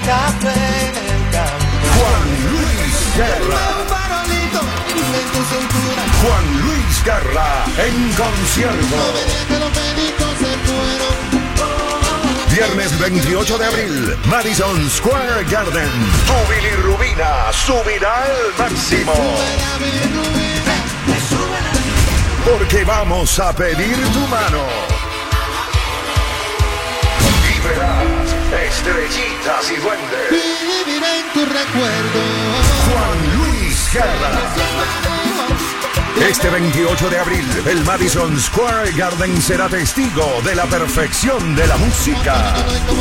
café en el campo. Juan Luis Guerra. Juan Luis Guerra en concierto. Viernes 28 de abril, Madison Square Garden. Tu bilirrubina subirá al máximo. Porque vamos a pedir tu mano. Y verás estrellitas y duendes. Viviré en tu recuerdo. Juan Luis Guerra. Este 28 de abril, el Madison Square Garden será testigo de la perfección de la música.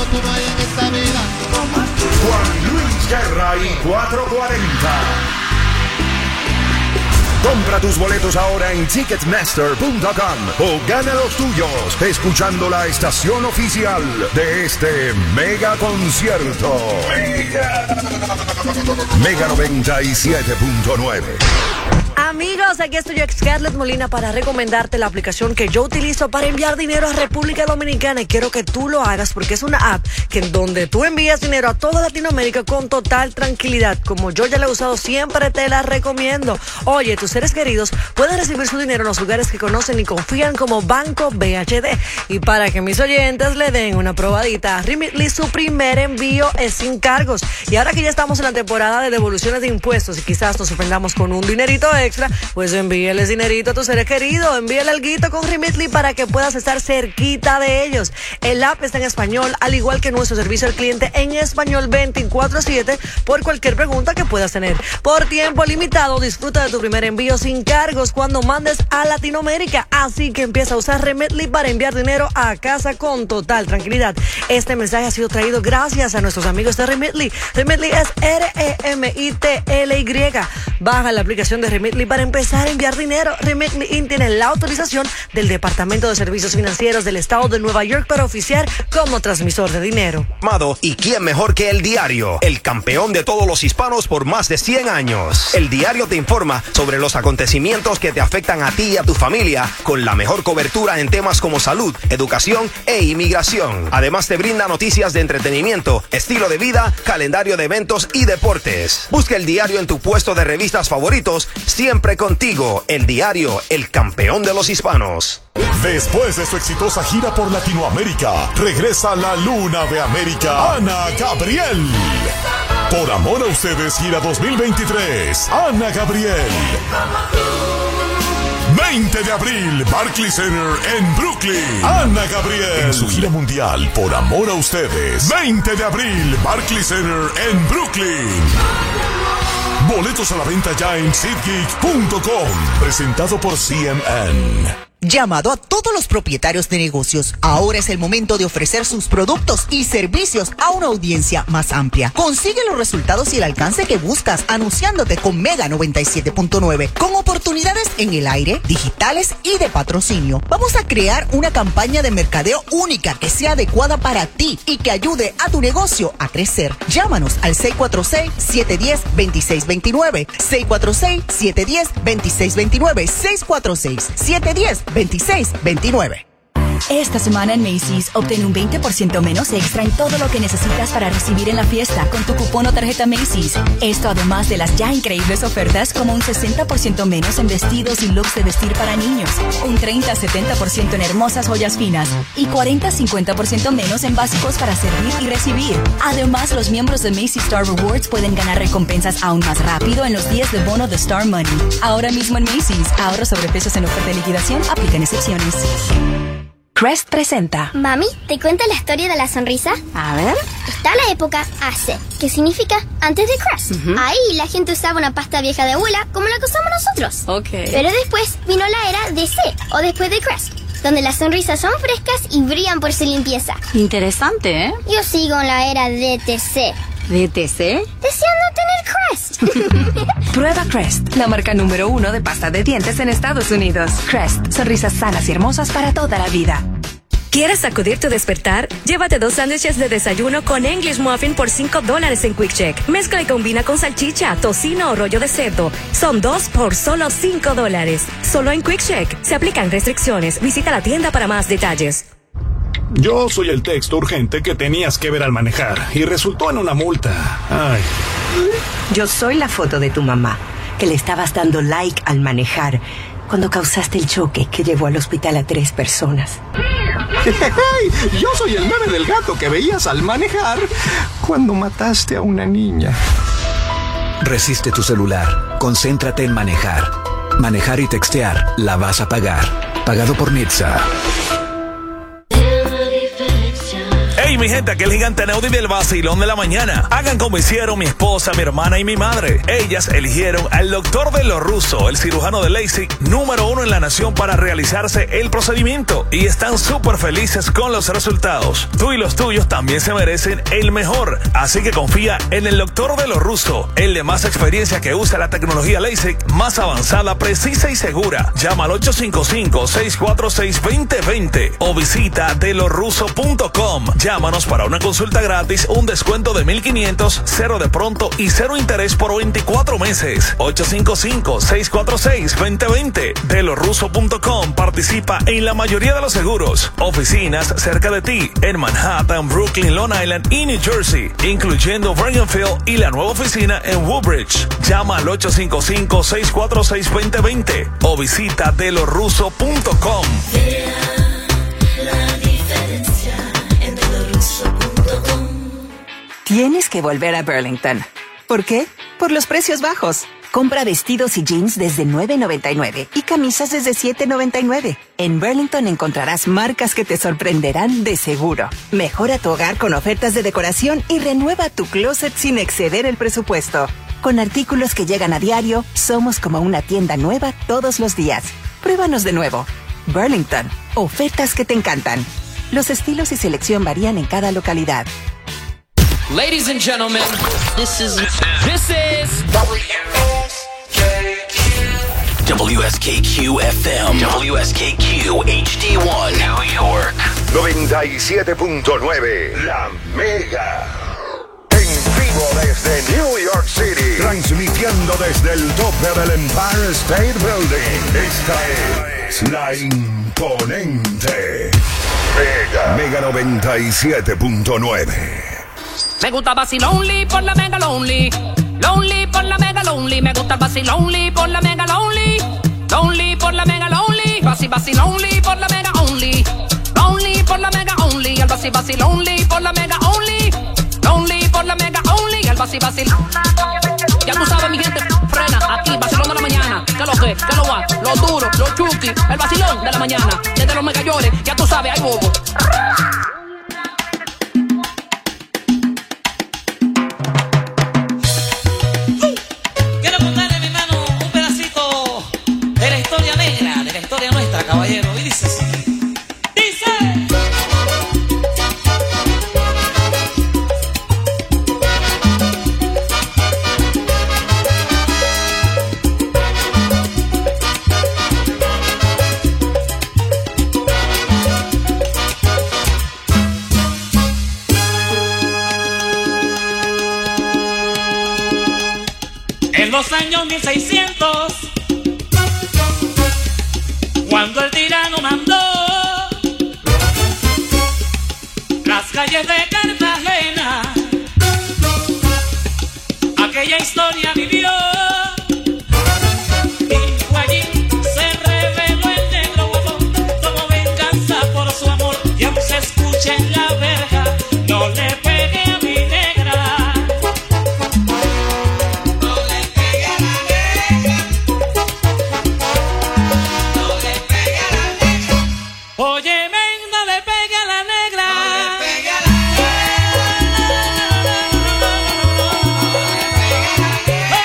Juan Luis Guerra y 440. Compra tus boletos ahora en Ticketmaster.com o gana los tuyos escuchando la estación oficial de este mega concierto. Mega 97.9. Amigos, aquí estoy yo, Scarlett Molina, para recomendarte la aplicación que yo utilizo para enviar dinero a República Dominicana, y quiero que tú lo hagas porque es una app que en donde tú envías dinero a toda Latinoamérica con total tranquilidad. Como yo ya la he usado, siempre te la recomiendo. Oye, tus seres queridos pueden recibir su dinero en los lugares que conocen y confían, como Banco BHD. Y para que mis oyentes le den una probadita a Remitly, su primer envío es sin cargos. Y ahora que ya estamos en la temporada de devoluciones de impuestos y quizás nos sorprendamos con un dinerito extra, pues envíeles dinerito a tus seres queridos, envíale alguito con Remitly para que puedas estar cerquita de ellos. El app está en español, al igual que nuestro servicio al cliente en español 24/7 por cualquier pregunta que puedas tener. Por tiempo limitado, disfruta de tu primer envío sin cargos cuando mandes a Latinoamérica, así que empieza a usar Remitly para enviar dinero a casa con total tranquilidad. Este mensaje ha sido traído gracias a nuestros amigos de Remitly. Remitly es REMITLY. Baja la aplicación de Remitly para empezar a enviar dinero. Remitly Inc. tiene la autorización del Departamento de Servicios Financieros del Estado de Nueva York para oficiar como transmisor de dinero. ¿Y quién mejor que El Diario? El campeón de todos los hispanos por más de 100 años. El Diario te informa sobre los acontecimientos que te afectan a ti y a tu familia, con la mejor cobertura en temas como salud, educación e inmigración. Además te brinda noticias de entretenimiento, estilo de vida, calendario de eventos y deportes. Busca El Diario en tu puesto de revistas favoritos, siempre contigo. El Diario, el campeón de los hispanos. Después de su exitosa gira por Latinoamérica, regresa la Luna de América, Ana Gabriel. Por amor a ustedes, gira 2023, Ana Gabriel. 20 de abril, Barclays Center en Brooklyn. Ana Gabriel. En su gira mundial, Por amor a ustedes. 20 de abril, Barclays Center en Brooklyn. Boletos a la venta ya en SeatGeek.com. Presentado por CMN. Llamado a todos los propietarios de negocios. Ahora es el momento de ofrecer sus productos y servicios a una audiencia más amplia. Consigue los resultados y el alcance que buscas anunciándote con Mega 97.9, con oportunidades en el aire, digitales y de patrocinio. Vamos a crear una campaña de mercadeo única que sea adecuada para ti y que ayude a tu negocio a crecer. Llámanos al 646-710-2629, 646-710-2629, 646-710-2629. Esta semana en Macy's, obtén un 20% menos extra en todo lo que necesitas para recibir en la fiesta con tu cupón o tarjeta Macy's. Esto además de las ya increíbles ofertas como un 60% menos en vestidos y looks de vestir para niños, un 30-70% en hermosas joyas finas y 40-50% menos en básicos para servir y recibir. Además, los miembros de Macy's Star Rewards pueden ganar recompensas aún más rápido en los días de bono de Star Money. Ahora mismo en Macy's, ahorro sobre precios en oferta de liquidación, aplican excepciones. Crest presenta. Mami, ¿te cuento la historia de la sonrisa? A ver. Está la época AC, que significa antes de Crest. Ahí la gente usaba una pasta vieja de abuela como la que usamos nosotros. Ok. Pero después vino la era DC, o después de Crest, donde las sonrisas son frescas y brillan por su limpieza. Interesante, ¿eh? Yo sigo en la era DTC. ¿DTC? Deseando tener Crest. Prueba Crest, la marca número 1 de pasta de dientes en Estados Unidos. Crest, sonrisas sanas y hermosas para toda la vida. ¿Quieres sacudir tu despertar? Llévate 2 sándwiches de desayuno con English Muffin por $5 en Quick Check. Mezcla y combina con salchicha, tocino o rollo de cerdo. Son 2 por solo $5. Solo en Quick Check. Se aplican restricciones. Visita la tienda para más detalles. Yo soy el texto urgente que tenías que ver al manejar y resultó en una multa. Ay. Yo soy la foto de tu mamá, que le estabas dando like al manejar cuando causaste el choque que llevó al hospital a 3 personas. Yo soy el meme del gato que veías al manejar cuando mataste a una niña. Resiste tu celular. Concéntrate en manejar. Manejar y textear la vas a pagar. Pagado por NHTSA. Hey, mi gente, aquí el gigante Neudi del vacilón de la mañana. Hagan como hicieron mi esposa, mi hermana y mi madre. Ellas eligieron al doctor de los rusos, el cirujano de LASIK, número 1 en la nación para realizarse el procedimiento. Y están súper felices con los resultados. Tú y los tuyos también se merecen el mejor. Así que confía en el doctor de los rusos, el de más experiencia que usa la tecnología LASIK más avanzada, precisa y segura. Llama al 855-646-2020 o visita delosrusos.com. Llámanos para una consulta gratis, un descuento de $1,500, 0 de pronto y 0 interés por 24 meses. 855-646-2020. delosrusos.com participa en la mayoría de los seguros. Oficinas cerca de ti en Manhattan, Brooklyn, Long Island y New Jersey, incluyendo Bergenfield y la nueva oficina en Woodbridge. Llama al 855-646-2020 o visita delosrusos.com. Tienes que volver a Burlington. ¿Por qué? Por los precios bajos. Compra vestidos y jeans desde $9.99 y camisas desde $7.99. En Burlington encontrarás marcas que te sorprenderán de seguro. Mejora tu hogar con ofertas de decoración y renueva tu closet sin exceder el presupuesto. Con artículos que llegan a diario, somos como una tienda nueva todos los días. Pruébanos de nuevo. Burlington. Ofertas que te encantan. Los estilos y selección varían en cada localidad. Ladies and gentlemen, this is WSKQ FM, WSKQ HD1, New York. 97.9, La Mega. En vivo desde New York City. Transmitiendo desde el tope del Empire State Building. Esta es la imponente Mega 97.9. Me gusta vacilonly por la mega lonely. Lonely por la mega lonely. Me gusta vacilonly por la mega lonely. Lonely por la mega lonely. Vacilonly por la mega only. Lonely por la mega only. El vacilonly por la mega only. Lonely por la mega only. El vacil. Ya tú sabes, mi gente, frena aquí, vacilón de la mañana. ¿Qué lo que? ¿Qué lo va? Los duros, los chuki, el vacilón de la mañana. Desde los megallores, ya tú sabes, hay bobo. caballero, y dice así. En los años 1600, cuando el tirano mandó las calles de Cartagena, aquella historia vivió, y fue allí se reveló el negro huevón como venganza por su amor. Y aún se escucha en la verja: no le pegue a mi negra. Oye, men, no le pegue a la negra. No le pegue a la negra. No le pegue a la negra.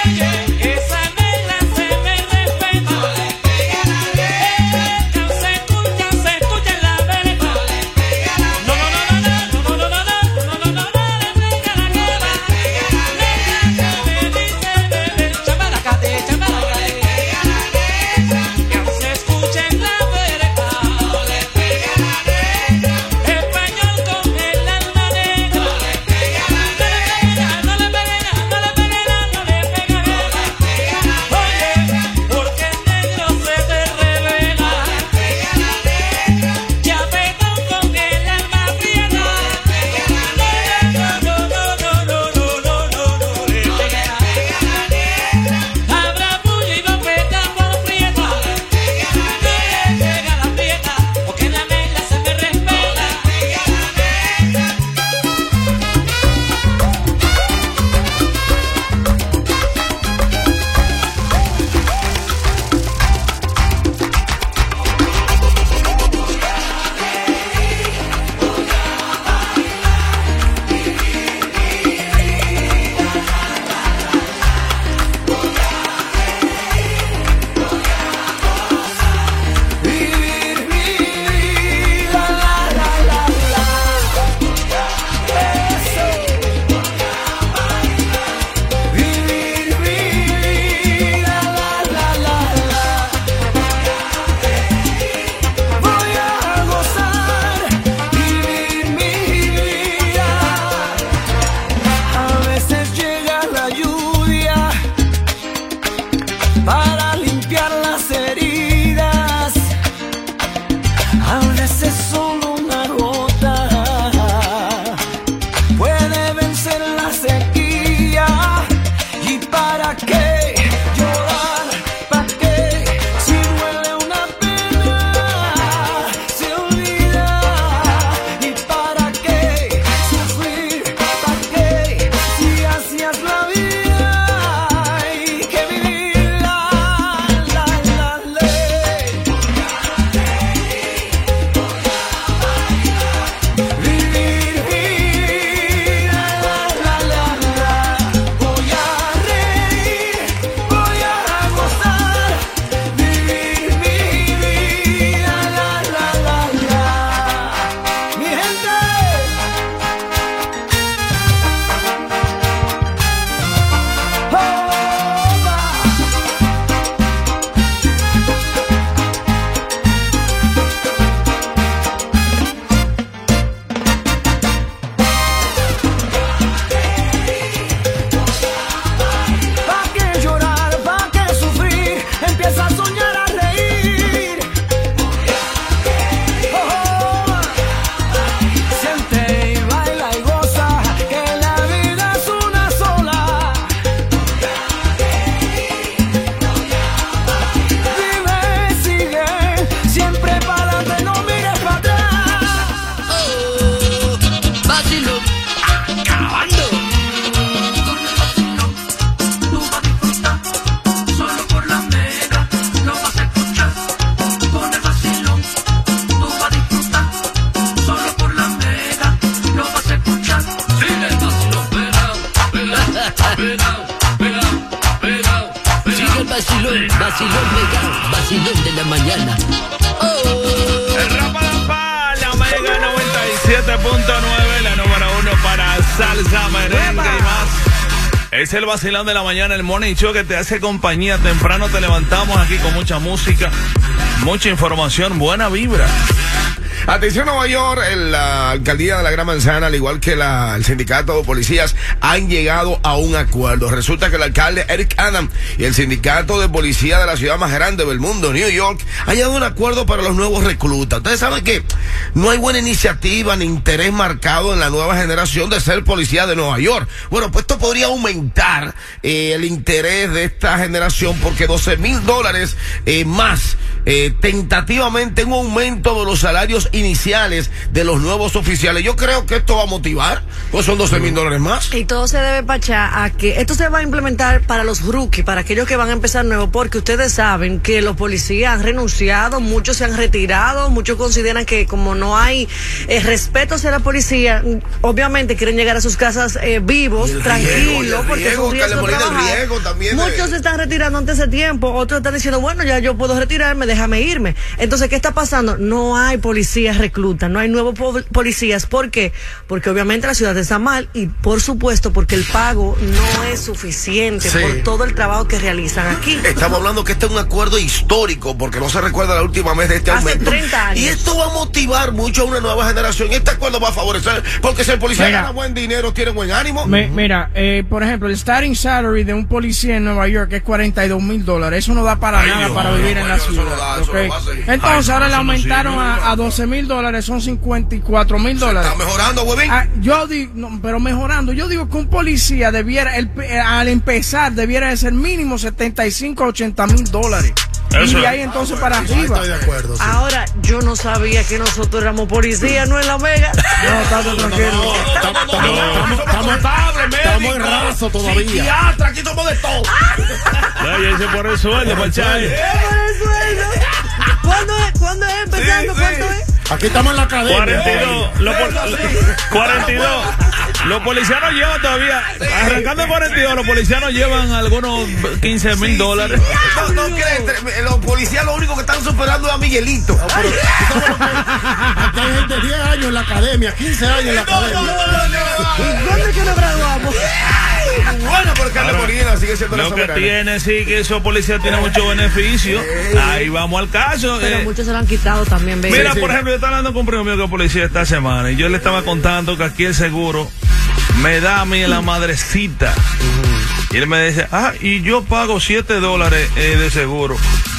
la sequía. ¿Y para qué llorar? ¿Para qué? Si duele una pena, se olvida. ¿Y para qué sufrir? ¿Para qué? Si así es la vida, hay que vivirla. La ley. Vivir, vivir. La. Voy a reír, voy a gozar. Vivir, vivir. La. Mi gente. ¿Pa' qué llorar? ¿Pa' qué sufrir? Empieza a soñar, a reír. Siente y baila y goza, que la vida es una sola. Vive, sigue, siempre para adelante, no mires para atrás. Vacilón, acabando. Tú vas a disfrutar, solo por la mega, lo vas a escuchar. Con el vacilón, tú vas a disfrutar, solo por la mega, lo vas a escuchar. Sigue el vacilón pegado, pegado. Sigue el vacilón pegado, vacilón de la mañana. La Mega 97.9, la número 1 para salsa, merengue y más. Es el vacilón de la mañana, el morning show que te hace compañía. Temprano te levantamos aquí con mucha música, mucha información, buena vibra. Atención Nueva York, la alcaldía de la Gran Manzana, al igual que el sindicato de policías, han llegado a un acuerdo. Resulta que el alcalde Eric Adams y el sindicato de policía de la ciudad más grande del mundo, New York, han llegado a un acuerdo para los nuevos reclutas. Ustedes saben que no hay buena iniciativa ni interés marcado en la nueva generación de ser policía de Nueva York. Bueno, pues esto podría aumentar el interés de esta generación, porque $12,000 más, tentativamente un aumento de los salarios iniciales de los nuevos oficiales. Yo creo que esto va a motivar, pues son $12,000 más. Y todo se debe, Pachá, a que esto se va a implementar para los rookies, para aquellos que van a empezar nuevo, porque ustedes saben que los policías han renunciado, muchos se han retirado, muchos consideran que como no hay respeto hacia la policía, obviamente quieren llegar a sus casas vivos, tranquilos, porque es un riesgo trabajar. Muchos se están retirando antes de tiempo, otros están diciendo, bueno, ya yo puedo retirarme, déjame irme. Entonces, ¿qué está pasando? No hay policías reclutas, no hay nuevos policías. ¿Por qué? Porque obviamente la ciudad está mal y por supuesto porque el pago no es suficiente por todo el trabajo que realizan aquí. Estamos hablando que este es un acuerdo histórico, porque no se recuerda la última vez de este aumento. Hace 30 años. Y esto va a motivar mucho a una nueva generación. Este acuerdo va a favorecer, porque si el policía gana buen dinero, tiene buen ánimo. Mira, por ejemplo, el starting salary de un policía en Nueva York es $42,000. Eso no da para nada para vivir en la ciudad. Entonces ahora le aumentaron a $12,000, son $54,000. Está mejorando, huevín. Yo digo, no, pero mejorando, yo digo que un policía debiera, al empezar, debiera de ser mínimo $75,000 a $80,000. Y de ahí entonces para arriba. Estoy de acuerdo. Sí. Ahora, yo no sabía que nosotros éramos policías, no en la Mega. No, estamos tranquilos. Estamos en raso todavía. Psiquiatra, aquí somos de todo. Ya se por el sueldo, Pachay. ¿Cuándo es empezando? ¿Cuánto es? Aquí estamos en la academia. 42. Los policías no llevan todavía, arrancando el 42, los policías no llevan algunos $15,000. No crees, los policías lo único que están superando es a Miguelito. Aquí hay gente de 10 años en la academia, 15 años en la academia. ¿Dónde es que nos graduamos? Bueno, pero Carlos Molina sigue siendo lo que tiene, sí, que esos policías tienen muchos beneficios. Ahí vamos al caso. Pero muchos se lo han quitado también, ¿ves? Mira, por ejemplo, yo estaba hablando con un primo mío que es policía esta semana y yo le estaba contando que aquí el seguro me da a mí la madrecita. Y él me dice, y yo pago $7 de seguro.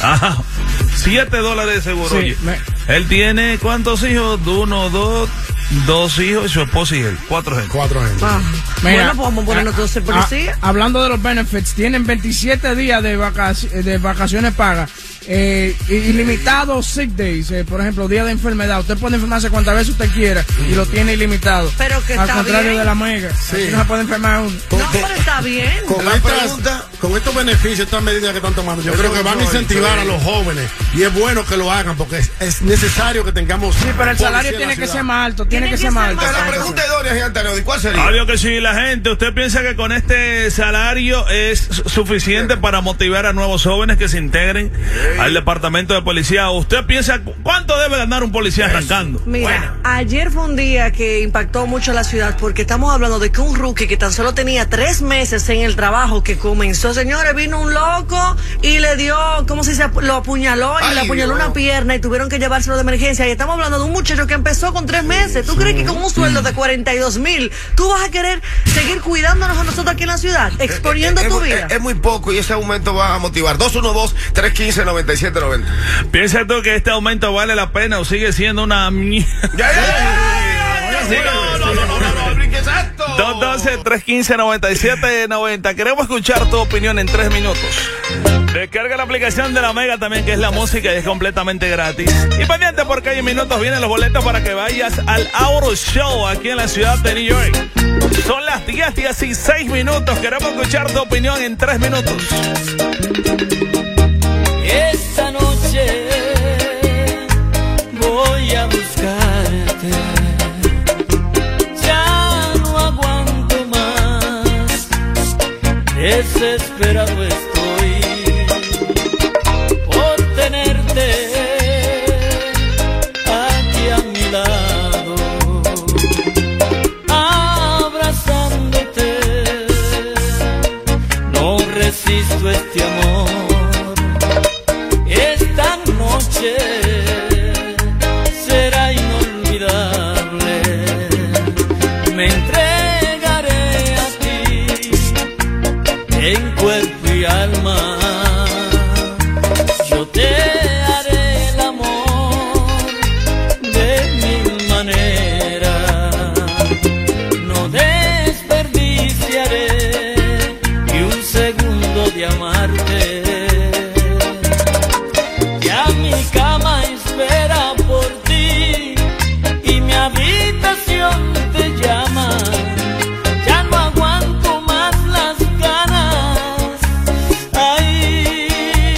$7 de seguro. Sí, él tiene, ¿cuántos hijos? 1, 2, 2 hijos y su esposa y él. 4 gente. Mira, bueno, pues vamos a ponernos todos en policía. Hablando de los benefits, tienen 27 días de vacaciones pagas. Ilimitado sick days, por ejemplo, día de enfermedad. Usted puede enfermarse cuantas veces usted quiera y lo tiene ilimitado. Pero que al está contrario bien. de la mega, así no se puede enfermar uno. No, pero está bien. Con estos beneficios, estas medidas que están tomando, yo creo que van a incentivar a los jóvenes y es bueno que lo hagan porque es necesario que tengamos. Sí, pero el salario tiene que ser más alto, tiene que ser más alto. La pregunta de Doria Giantaneo, ¿cuál sería? Obvio que sí, la gente. ¿Usted piensa que con este salario es suficiente para motivar a nuevos jóvenes que se integren al departamento de policía? ¿Usted piensa cuánto debe ganar un policía arrancando? Mira, ayer fue un día que impactó mucho a la ciudad porque estamos hablando de que un rookie que tan solo tenía 3 meses en el trabajo que comenzó, señores, vino un loco y le dio, ¿cómo se dice? Lo apuñaló y le apuñaló una pierna y tuvieron que llevárselo de emergencia. Y estamos hablando de un muchacho que empezó con 3 meses. ¿Tú crees que con un sueldo de 42,000 tú vas a querer seguir cuidándonos a nosotros aquí en la ciudad, exponiendo tu vida? Es muy poco y ese aumento va a motivar. 212-315-9790. ¿Piensas tú que este aumento vale la pena o sigue siendo una mierda? 212-315-9790. Queremos escuchar tu opinión en 3 minutos. Descarga la aplicación de la Mega también, que es la música y es completamente gratis. Y pendiente porque hay minutos vienen los boletos para que vayas al Auto Show aquí en la ciudad de New York. Son las 10:16 minutos. Queremos escuchar tu opinión en 3 minutos. Esta noche voy a buscarte. Ya no aguanto más. Desesperado estoy por tenerte aquí a mi lado, abrazándote. No resisto este amor. Esta noche será inolvidable. Me entregaré a ti en cuerpo y alma. Yo te haré el amor de 1000 maneras. No desperdiciaré ni un segundo de amarte. Mi cama espera por ti y mi habitación te llama. Ya no aguanto más las ganas. Ay,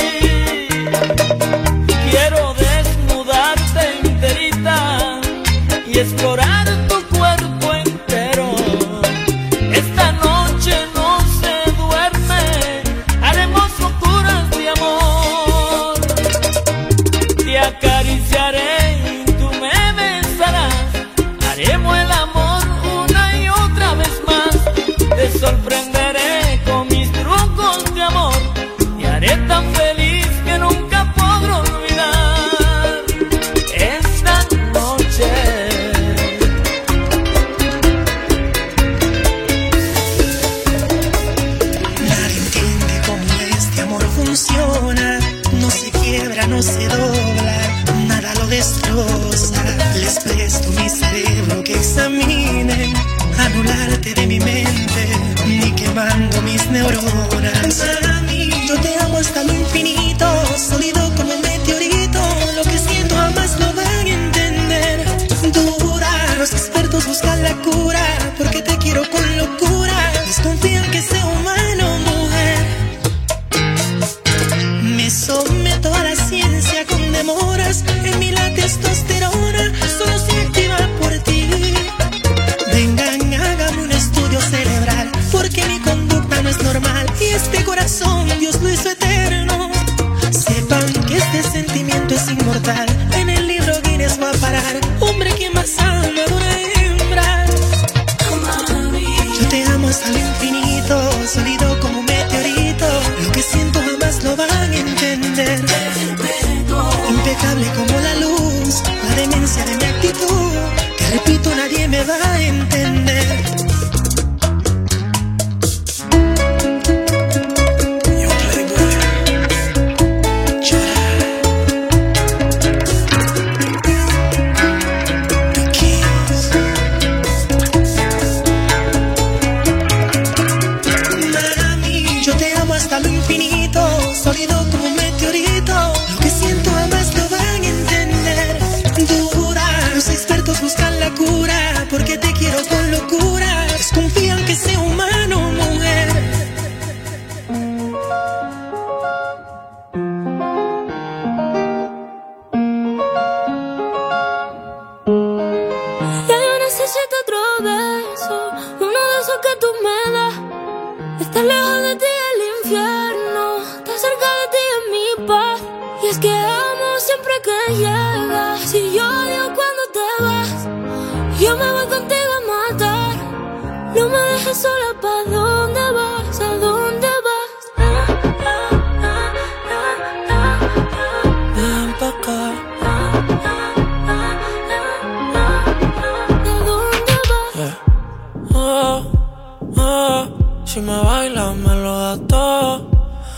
quiero desnudarte enterita y explorar tu cuerpo entero. Esta noche no se duerme, haremos locuras de amor. Te acariciaré y tú me besarás. Haremos el amor una y otra vez más. Te sorprenderé con mis trucos de amor. Te haré tan feliz que nunca podré olvidar esta noche. Nadie entiende cómo este amor funciona. No se quiebra, no se dobla, nada lo destroza. Les presto mi cerebro que examine, anularte de mi mente, ni quemando mis neuronas. Mami, yo te amo hasta lo infinito, sólido como un meteorito. Lo que siento jamás lo van a entender. Dura, los expertos buscan la cura, porque te quiero con locura. Desconfían que sea humano, mujer. Me someto a la ciencia con demoras. En mí la testosterona solo se activa por ti. Vengan, hágame un estudio cerebral, porque mi conducta no es normal. Y este corazón Dios lo hizo eterno. Sepan que este sentimiento es inmortal. En el libro Guinness va a parar. Hombre que más ama a una hembra. Yo te amo hasta el infinito, sólido como un meteorito. Lo que siento jamás lo van a entender. Impecable como la luz, la demencia de mi actitud. Te repito, nadie me va a entender. Estar lejos de ti es el infierno, estar cerca de ti es mi paz. Y es que amo siempre que llegas. Si yo odio cuando te vas, yo me voy contigo a matar. No me dejes sola, ¿pa' dónde vas? ¿A dónde vas? Ven pa' acá. ¿A dónde vas? Si me bailas me lo das todo.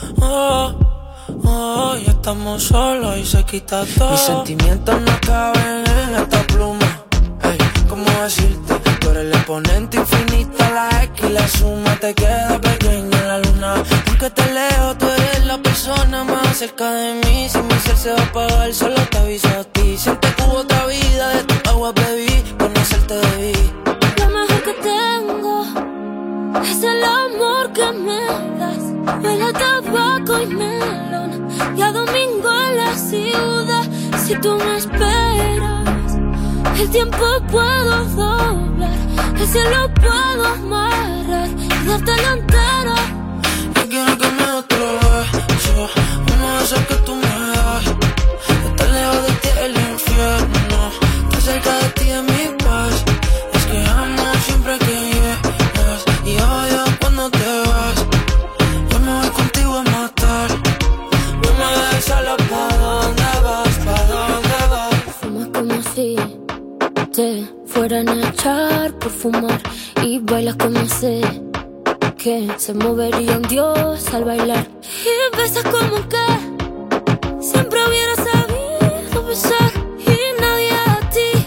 Ya estamos solos y se quita todo. Mis sentimientos no caben en esta pluma. Ey, ¿cómo decirte? Tú eres el exponente infinito, la X y la suma te queda pequeña en la luna. Porque te leo, tú eres la persona más cerca de mí. Si mi ser se va a apagar, solo te aviso a ti. Siente que hubo otra vida, de tu agua bebí, conocerte debí. Lo mejor que tengo es el amor que me das. Huele a tabaco y melón, y a domingo en la ciudad. Si tú me esperas, el tiempo puedo doblar, el cielo puedo amarrar y darte la entera. Yo quiero que me otro beso, uno de esos que tú me das. Estar lejos de ti es el infierno, estar cerca de ti es mi paz. Es que amo siempre que llegas y odio cuando te vas. Yo me voy contigo a matar. No me dejes sola, ¿pa' dónde vas? ¿Pa' dónde vas? Fumas como si te fueran a echar por fumar y bailas como sé que se movería un dios al bailar. Y besas como que siempre hubiera sabido besar. Y nadie a ti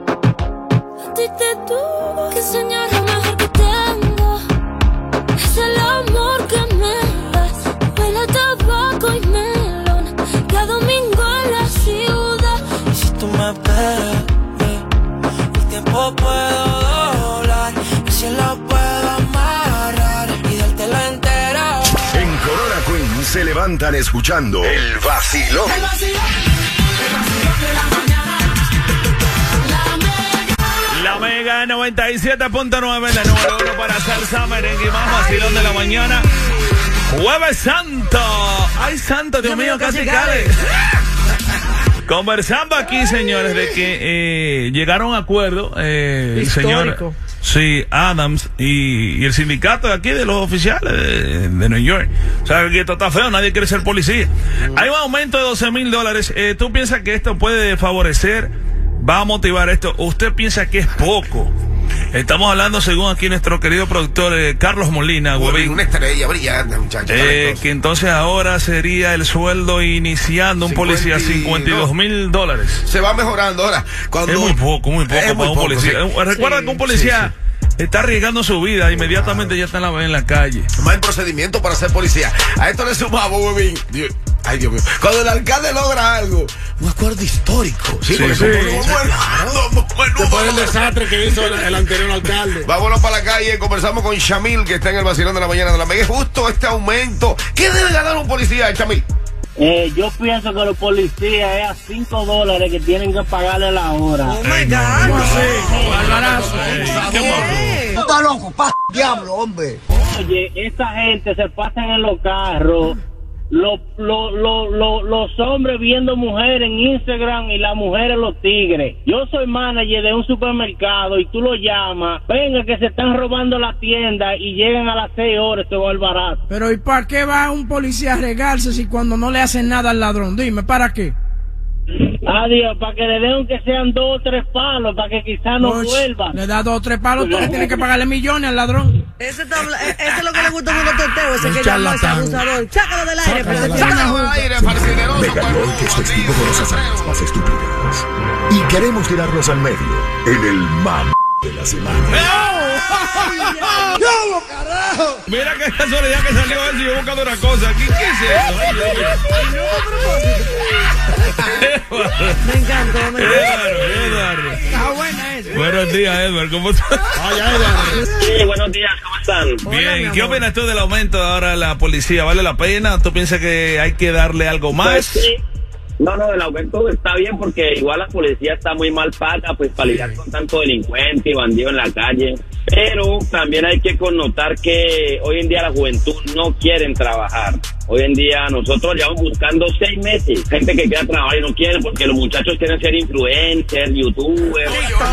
te tuvo que enseñar. Lo mejor que tengo es el amor que me das. Huele a tabaco y melón, y a domingo en la ciudad. Y si tú me esperas, el tiempo puedo doblar, el cielo puedo amarrar y dártela entera. En Corona Queen se levantan escuchando El Vacilón. El vacilón de la mañana. La Mega 97.9, la número 1 para salsa, merengue y más vacilón de la mañana. Jueves Santo. Ay, santo, Dios mío, casi cae. Conversando aquí, señores, de que llegaron a acuerdo el señor Adams y el sindicato de aquí de los oficiales de New York. O sea, que esto está feo, nadie quiere ser policía. Hay un aumento de $12,000. ¿Tú piensas que esto puede favorecer, va a motivar esto? ¿Usted piensa que es poco? Estamos hablando, según aquí nuestro querido productor Carlos Molina, una estrella brillante, muchachos. Que entonces ahora sería el sueldo iniciando un policía $52,000. Se va mejorando ahora. Es muy poco para un policía. Sí. Recuerda que un policía está arriesgando su vida, inmediatamente ya está en la calle. No hay procedimiento para ser policía. A esto le sumamos, huevín. Ay, Dios mío. Cuando el alcalde logra algo, un acuerdo histórico. Después del desastre que hizo el anterior alcalde. Vámonos para la calle. Conversamos con Shamil, que está en el vacilón de la mañana de la Mega. Es justo este aumento. ¿Qué debe ganar un policía, Shamil? Yo pienso que los policías es a $5 que tienen que pagarle la hora. Oh my God. ¿Tú estás loco? Diablo, hombre. Oye, esa gente se pasan en los carros. Los hombres viendo mujeres en Instagram y las mujeres los tigres. Yo soy manager de un supermercado y tú lo llamas, venga que se están robando la tienda y llegan a las 6 horas, te va el barato. Pero ¿y para qué va un policía a regarse si cuando no le hacen nada al ladrón? Dime, ¿para qué? Adiós, para que le den que sean 2 o 3 palos, para que quizás no vuelva. Le da 2 o 3 palos, tú le tienes que pagarle millones al ladrón. Ese es lo que le gusta a los teteos, ese que llama ese abusador. Sácalo del aire, Sácalo del aire, farcineroso. Meganorte es testigo de las hazañas más estúpidas. Y queremos tirarnos al medio en el mam de la semana. ¡Diablo, carajo! Mira qué casualidad que salió eso y yo buscando una cosa. ¿Qué es eso? Me encantó, Eduardo. Está buena esa. Buenos días, Edward. ¿Cómo estás? Sí, buenos días, ¿cómo están? Bien, ¿qué opinas tú del aumento de ahora de la policía? ¿Vale la pena? ¿Tú piensas que hay que darle algo más? Pues sí. No, el aumento está bien porque igual la policía está muy mal paga, pues para lidiar con tanto delincuente y bandido en la calle. Pero también hay que connotar que hoy en día la juventud no quieren trabajar. Hoy en día nosotros llevamos buscando 6 meses. Gente que quiera trabajar y no quiere porque los muchachos quieren ser influencers, youtubers.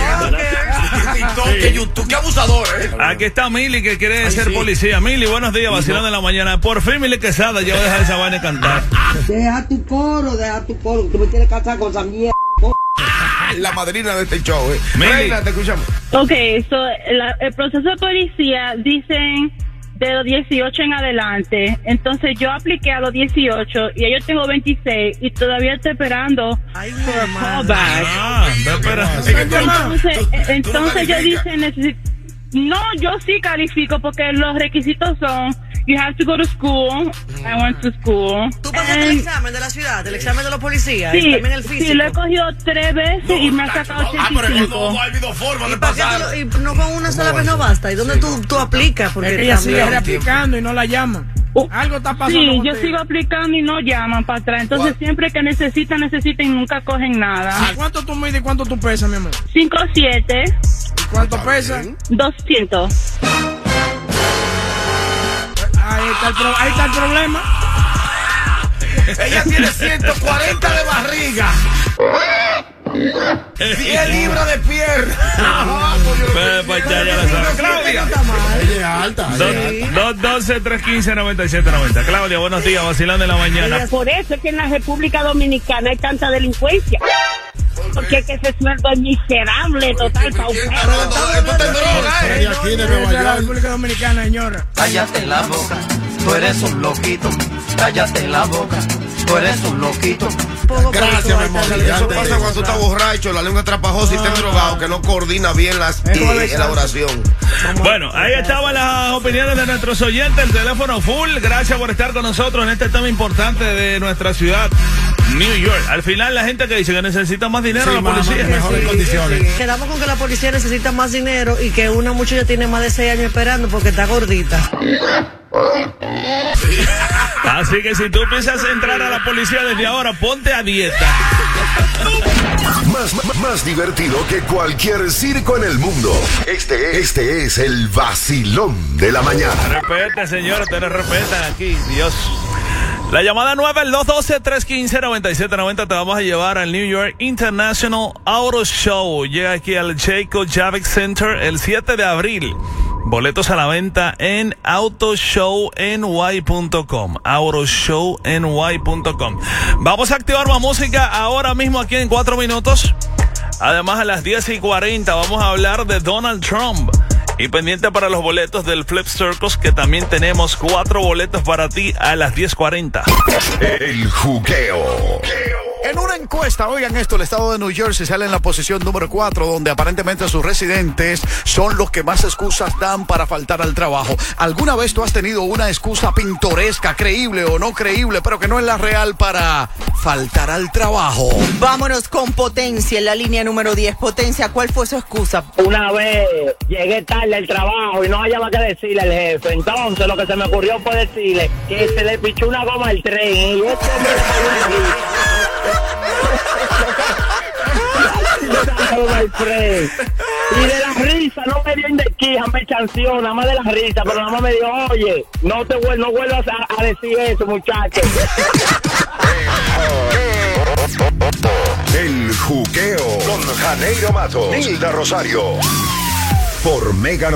YouTube, qué abusador, Aquí está Mili que quiere ser policía. Mili, buenos días, vacilón de la mañana. Por fin Mili Quesada, ya voy a dejar esa vaina de cantar. Deja tu coro. Tú me quieres casar con esa mierda. La madrina de este show, Reina, te escuchamos. Ok, el proceso de policía dicen de los 18 en adelante. Entonces yo apliqué a los 18 y yo tengo 26 y todavía estoy esperando por callback. Entonces yo dije, no, yo sí califico porque los requisitos son you have to go to school. I went to school. ¿Tú pasaste el examen de la ciudad, el examen de los policías? Sí, y también el físico. sí, lo he cogido 3 veces y me ha sacado 85. No ha habido forma de ¿Y para qué pasar. y no con una sola vez no basta? ¿Y dónde tú aplicas? Porque Es que ella sigue reaplicando y no la llaman. Algo está pasando. Sí, yo contigo. sigo aplicando y no llaman para atrás. Entonces siempre que necesitan y nunca cogen nada. ¿Cuánto tú mides y cuánto tú pesas, mi amor? 5'7". ¿Y cuánto pesas? 200. Ahí está el problema. Ella tiene 140 de barriga. 10 libras de pierna. Claudia. Ella es alta. 212-315-9790. Claudia, buenos días, vacilón de la mañana. Por eso es que en la República Dominicana hay tanta delincuencia. Porque es que ese sueldo es miserable, total, paupero. Y aquí de Nueva La York. República Dominicana, señora. Cállate la boca, tú eres un loquito. Cállate la boca, tú eres un loquito. Gracias, mi amor. Eso pasa cuando tú estás borracho, la lengua trapajosa y estás drogado, que no coordina bien la elaboración. Bueno, ahí estaban las opiniones de nuestros oyentes, el teléfono full. Gracias por estar con nosotros en este tema importante de nuestra ciudad, New York. Al final la gente que dice que necesita más dinero, la policía. Mejores condiciones. Quedamos con que la policía necesita más dinero y que una muchacha tiene más de 6 años esperando porque está gordita. Así que si tú piensas entrar a la policía desde ahora, ponte a dieta. Más divertido que cualquier circo en el mundo. Este es el vacilón de la mañana. Respeta, señores, ustedes respetan aquí, Dios. La llamada nueva, el 212-315-9790. Te vamos a llevar al New York International Auto Show. Llega aquí al Jacob Javits Center el 7 de abril. Boletos a la venta en autoshowny.com. autoshowny.com. Vamos a activar más música ahora mismo aquí en 4 minutos. Además, a las 10:40 vamos a hablar de Donald Trump. Y pendiente para los boletos del Flip Circus, que también tenemos 4 boletos para ti a las 10:40. El juqueo. En una encuesta, oigan esto, el estado de New Jersey sale en la posición número 4, donde aparentemente sus residentes son los que más excusas dan para faltar al trabajo. ¿Alguna vez tú has tenido una excusa pintoresca, creíble o no creíble, pero que no es la real para faltar al trabajo? Vámonos con Potencia en la línea número 10. Potencia, ¿cuál fue su excusa? Una vez llegué tarde al trabajo y no hallaba que decirle al jefe. Entonces lo que se me ocurrió fue decirle que se le pichó una goma al tren. Y este hombre le pegó una y de la risa no me dio indequija, me chanció, nada más de la risa, pero nada más me dio, oye, no vuelvas a decir eso, muchacho. El juqueo con Janeiro Matos, Nilda Rosario. Por Mega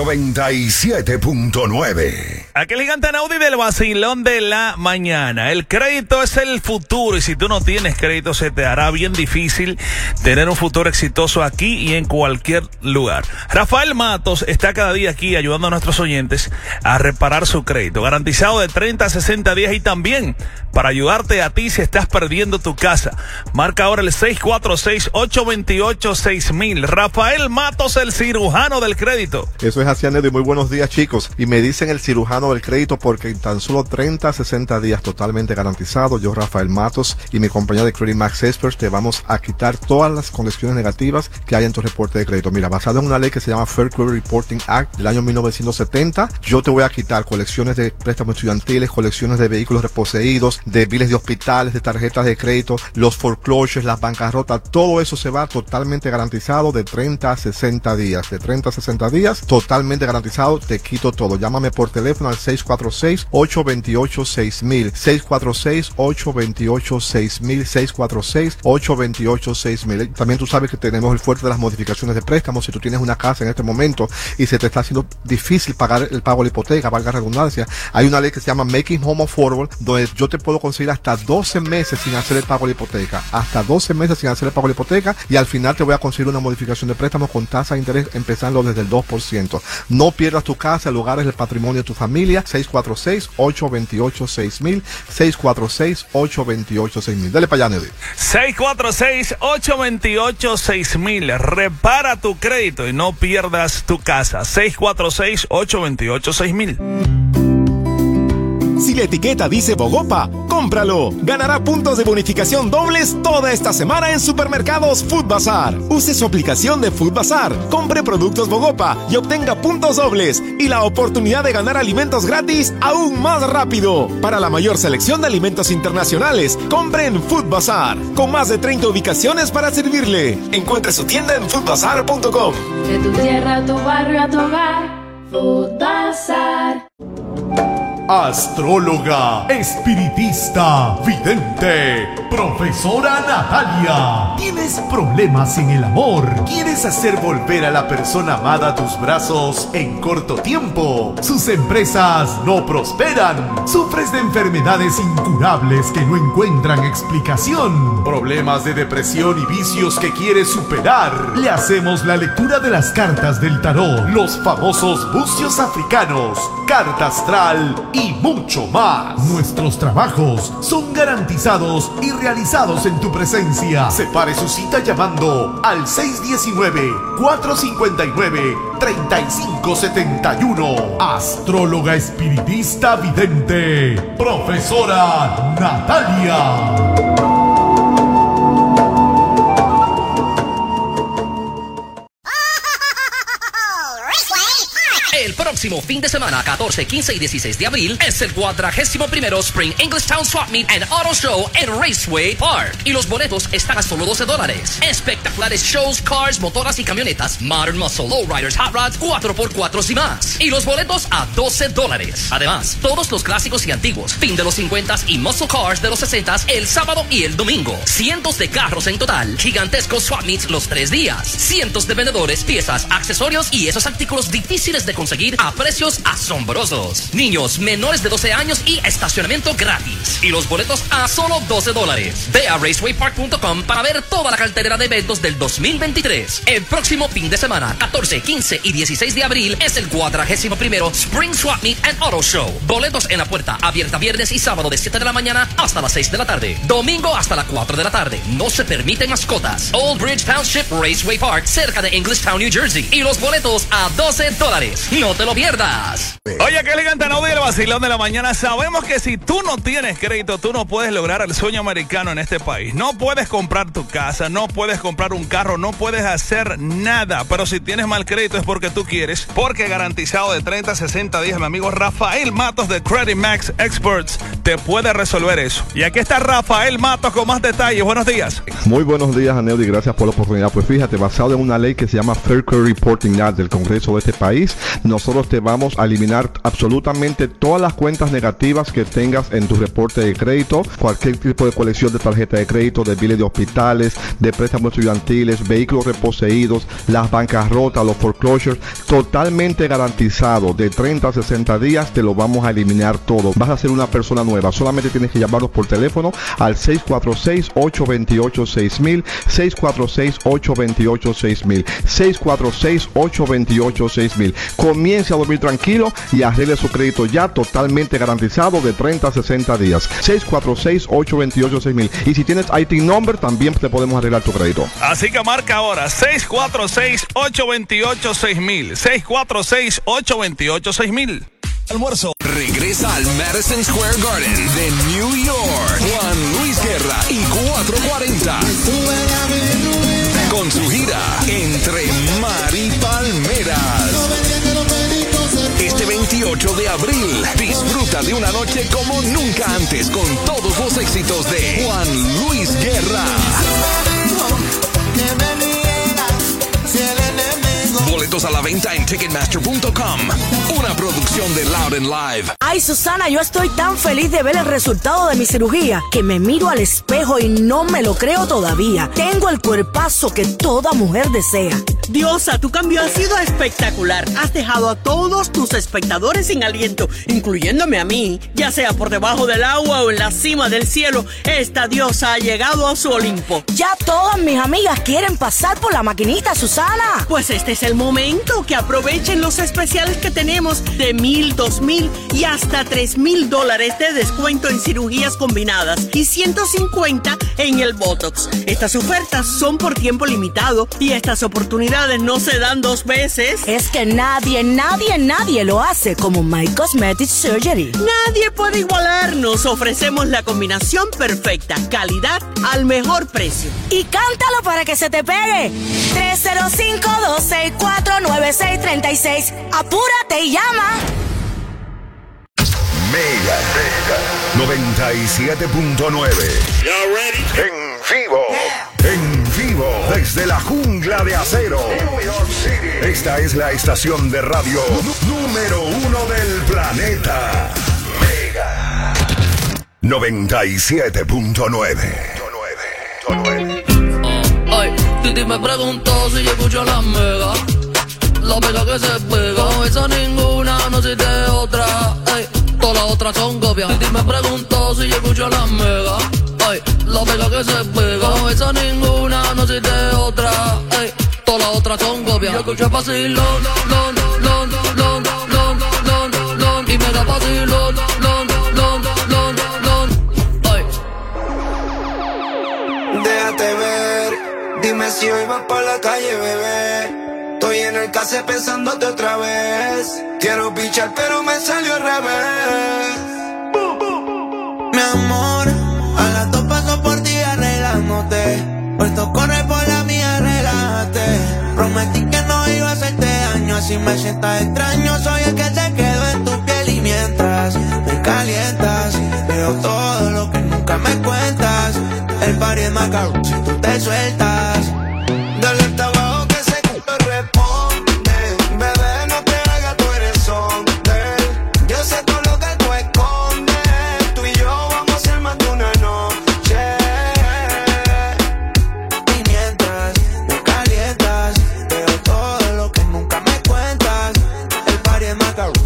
97.9. Aquel gigante Audi del vacilón de la mañana. El crédito es el futuro y si tú no tienes crédito se te hará bien difícil tener un futuro exitoso aquí y en cualquier lugar. Rafael Matos está cada día aquí ayudando a nuestros oyentes a reparar su crédito. Garantizado de 30 a 60 días y también para ayudarte a ti si estás perdiendo tu casa. Marca ahora el 646-828-6000. Rafael Matos, el cirujano del crédito. Eso es así, Anedo, y muy buenos días, chicos. Y me dicen el cirujano mano del crédito porque en tan solo 30 a 60 días totalmente garantizado, yo, Rafael Matos, y mi compañía de Credit Max Experts te vamos a quitar todas las colecciones negativas que hay en tu reporte de crédito. Mira, basado en una ley que se llama Fair Credit Reporting Act del año 1970, yo te voy a quitar colecciones de préstamos estudiantiles, colecciones de vehículos reposeídos, de biles de hospitales, de tarjetas de crédito, los foreclosures, las bancarrotas, todo eso se va totalmente garantizado de 30 a 60 días. De 30 a 60 días, totalmente garantizado, te quito todo. Llámame por teléfono al 646-828-6000, 646-828-6000, 646-828-6000. También tú sabes que tenemos el fuerte de las modificaciones de préstamos. Si tú tienes una casa en este momento y se te está haciendo difícil pagar el pago de la hipoteca, valga la redundancia, hay una ley que se llama Making Home Affordable, donde yo te puedo conseguir hasta 12 meses sin hacer el pago de la hipoteca, hasta 12 meses sin hacer el pago de la hipoteca, y al final te voy a conseguir una modificación de préstamos con tasa de interés empezando desde el 2%. No pierdas tu casa, el hogar es el patrimonio de tu familia. 646-828-6000, 646-828-6000. Dale para allá, Neddy. 646-828-6000. Repara tu crédito y no pierdas tu casa. 646-828-6000. Si la etiqueta dice Bogopa, cómpralo. Ganará puntos de bonificación dobles toda esta semana en Supermercados Food Bazar. Use su aplicación de Food Bazar, compre productos Bogopa y obtenga puntos dobles y la oportunidad de ganar alimentos gratis aún más rápido. Para la mayor selección de alimentos internacionales, compre en Food Bazar, con más de 30 ubicaciones para servirle. Encuentre su tienda en foodbazar.com. De tu tierra a tu barrio a tu hogar, Food Bazar. Astróloga, espiritista, vidente, profesora Natalia. ¿Tienes problemas en el amor? ¿Quieres hacer volver a la persona amada a tus brazos en corto tiempo? Sus empresas no prosperan. Sufres de enfermedades incurables que no encuentran explicación. Problemas de depresión y vicios que quieres superar. Le hacemos la lectura de las cartas del tarot, los famosos bucios africanos, carta astral y mucho más. Nuestros trabajos son garantizados y realizados en tu presencia. Separe su cita llamando al 619-459-3571. Astróloga, espiritista, vidente, profesora Natalia. El próximo fin de semana, 14, 15 y 16 de abril, es el 41º Spring Englishtown Swap Meet and Auto Show en Raceway Park. Y los boletos están a solo $12. Espectaculares shows, cars, motoras y camionetas, Modern Muscle, Lowriders, Hot Rods, 4x4 y más. Y los boletos a $12. Además, todos los clásicos y antiguos, fin de los 50s y muscle cars de los 60s el sábado y el domingo. Cientos de carros en total, gigantescos swap meets los 3 días. Cientos de vendedores, piezas, accesorios y esos artículos difíciles de conseguir a precios asombrosos. Niños menores de 12 años y estacionamiento gratis. Y los boletos a solo $12. Ve a racewaypark.com para ver toda la cartelera de eventos del 2023. El próximo fin de semana, 14, 15 y 16 de abril, es el 41º Spring Swap Meet and Auto Show. Boletos en la puerta, abierta viernes y sábado de 7 de la mañana hasta las 6 de la tarde. Domingo hasta las 4 de la tarde. No se permiten mascotas. Old Bridge Township Raceway Park, cerca de Englishtown, New Jersey. Y los boletos a $12. No te lo pierdas. Oye, qué elegante, no el vacilón de la mañana. Sabemos que si tú no tienes crédito, tú no puedes lograr el sueño americano en este país. No puedes comprar tu casa, no puedes comprar un carro, no puedes hacer nada. Pero si tienes mal crédito es porque tú quieres. Porque garantizado de 30 a 60 días, mi amigo Rafael Matos de Credit Max Experts te puede resolver eso. Y aquí está Rafael Matos con más detalles. Buenos días. Muy buenos días, Aneudi, y gracias por la oportunidad. Pues fíjate, basado en una ley que se llama Fair Credit Reporting Act del Congreso de este país, nosotros te vamos a eliminar absolutamente todas las cuentas negativas que tengas en tu reporte de crédito, cualquier tipo de colección de tarjeta de crédito, de biles de hospitales, de préstamos estudiantiles, vehículos reposeídos, las bancarrotas, los foreclosures, totalmente garantizado. De 30 a 60 días te lo vamos a eliminar todo. Vas a ser una persona nueva. Solamente tienes que llamarnos por teléfono al 646-828-6000, 646-828-6000, 646-828-6000. Comience a dormir tranquilo y arregle su crédito ya totalmente garantizado de 30 a 60 días. 646-828-6000. Y si tienes IT number, también te podemos arreglar tu crédito. Así que marca ahora 646-828-6000. 646-828-6000. Almuerzo. Regresa al Madison Square Garden de New York. Juan Luis Guerra y 440. Con su gira Entre Mar y Palmeras. Este 28 de abril, disfruta de una noche como nunca antes con todos los éxitos de Juan Luis Guerra. Boletos a la venta en Ticketmaster.com. Una producción de Loud and Live. Ay, Susana, yo estoy tan feliz de ver el resultado de mi cirugía que me miro al espejo y no me lo creo todavía. Tengo el cuerpazo que toda mujer desea. Diosa, tu cambio ha sido espectacular. Has dejado a todos tus espectadores sin aliento, incluyéndome a mí. Ya sea por debajo del agua o en la cima del cielo, esta diosa ha llegado a su Olimpo. Ya todas mis amigas quieren pasar por la maquinita, Susana. Pues este es el momento que aprovechen los especiales que tenemos de $1,000, $2,000 y hasta $3,000 de descuento en cirugías combinadas y $150 en el Botox. Estas ofertas son por tiempo limitado y estas oportunidades no se dan dos veces. Es que nadie lo hace como My Cosmetic Surgery. Nadie puede igualarnos. Ofrecemos la combinación perfecta, calidad al mejor precio. Y cántalo para que se te pegue. 305-264-9636. Apúrate y llama. Mega 97.9. En vivo. En vivo. Desde la jungla de acero. New York City. Esta es la estación de radio número 1 del planeta. Mega 97.9. Ay, Titi me preguntó si yo escucho la mega que se pega. Esa ninguna, no existe otra. Ay, todas las otras son copias. Titi me preguntó si yo escucho la mega. Ay, la que se pega. Esa ninguna, no existe otra. Ay, todas las otras son copias. Yo escucho fácil, y me da fácil, ay. Déjate ver, dime si hoy vas pa' la calle, bebé. Estoy en el case pensándote otra vez. Quiero pichar pero me salió al revés. Mi amor, a las 2 paso por ti arreglándote. Puesto corre por la mía, relájate. Prometí que no iba a hacerte daño, así me sientas extraño. Soy el que te quedo en tu piel y mientras me calientas, veo todo lo que nunca me cuentas. El party es macabro si tú te sueltas. Dale hasta abajo que se responde. Bebé, no te hagas, tú eres sonde. Yo sé todo lo que tú escondes. Tú y yo vamos a hacer más de una noche. Y mientras me calientas, veo todo lo que nunca me cuentas. El party es macabro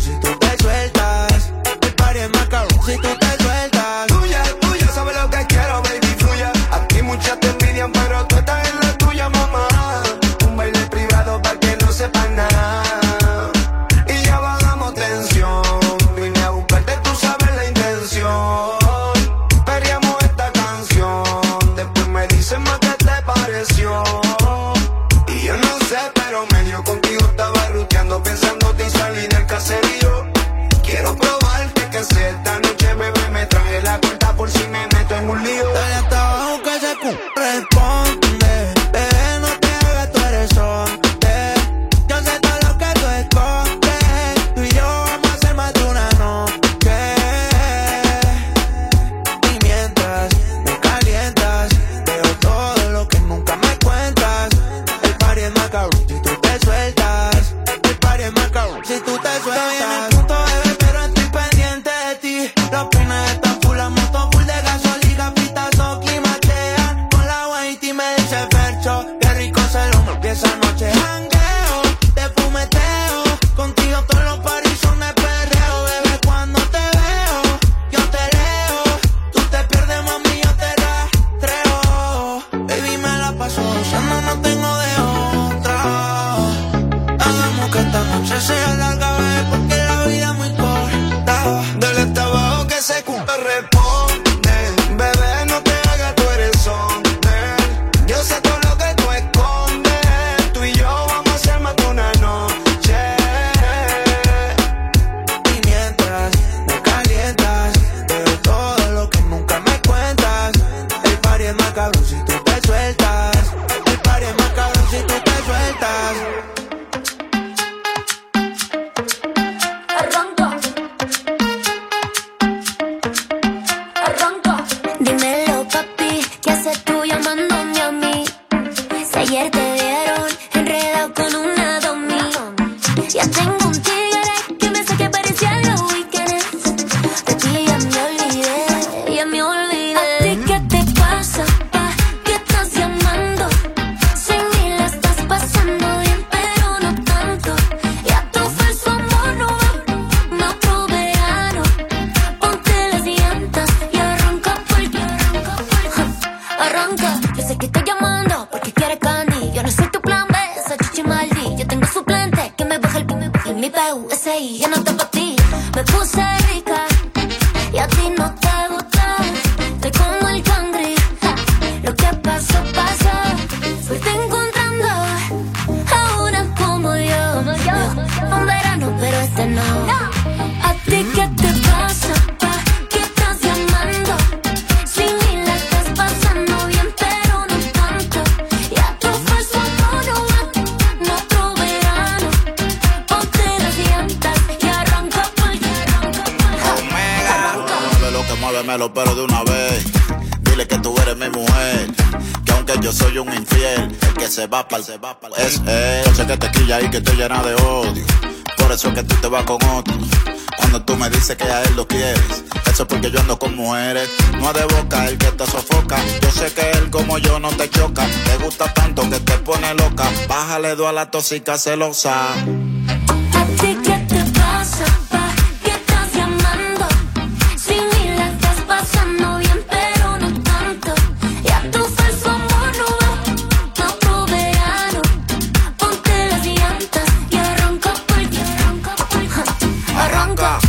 Suéltate, muévemelo, pero de una vez. Dile que tú eres mi mujer, que aunque yo soy un infiel, el que se va pa'l es él. Yo sé que te quilla y que te llena de odio, por eso es que tú te vas con otro. Cuando tú me dices que a él lo quieres, eso es porque yo ando con mujeres. No es de boca el que te sofoca, yo sé que él como yo no te choca. Te gusta tanto que te pone loca, bájale dos a la tóxica celosa. ¿A ti qué te pasa, pa? ¿Qué estás llamando? Si ni la estás pasando bien, pero no tanto. Y a tu falso amor no va, no proveano. Ponte las llantas y arranca porque arranca.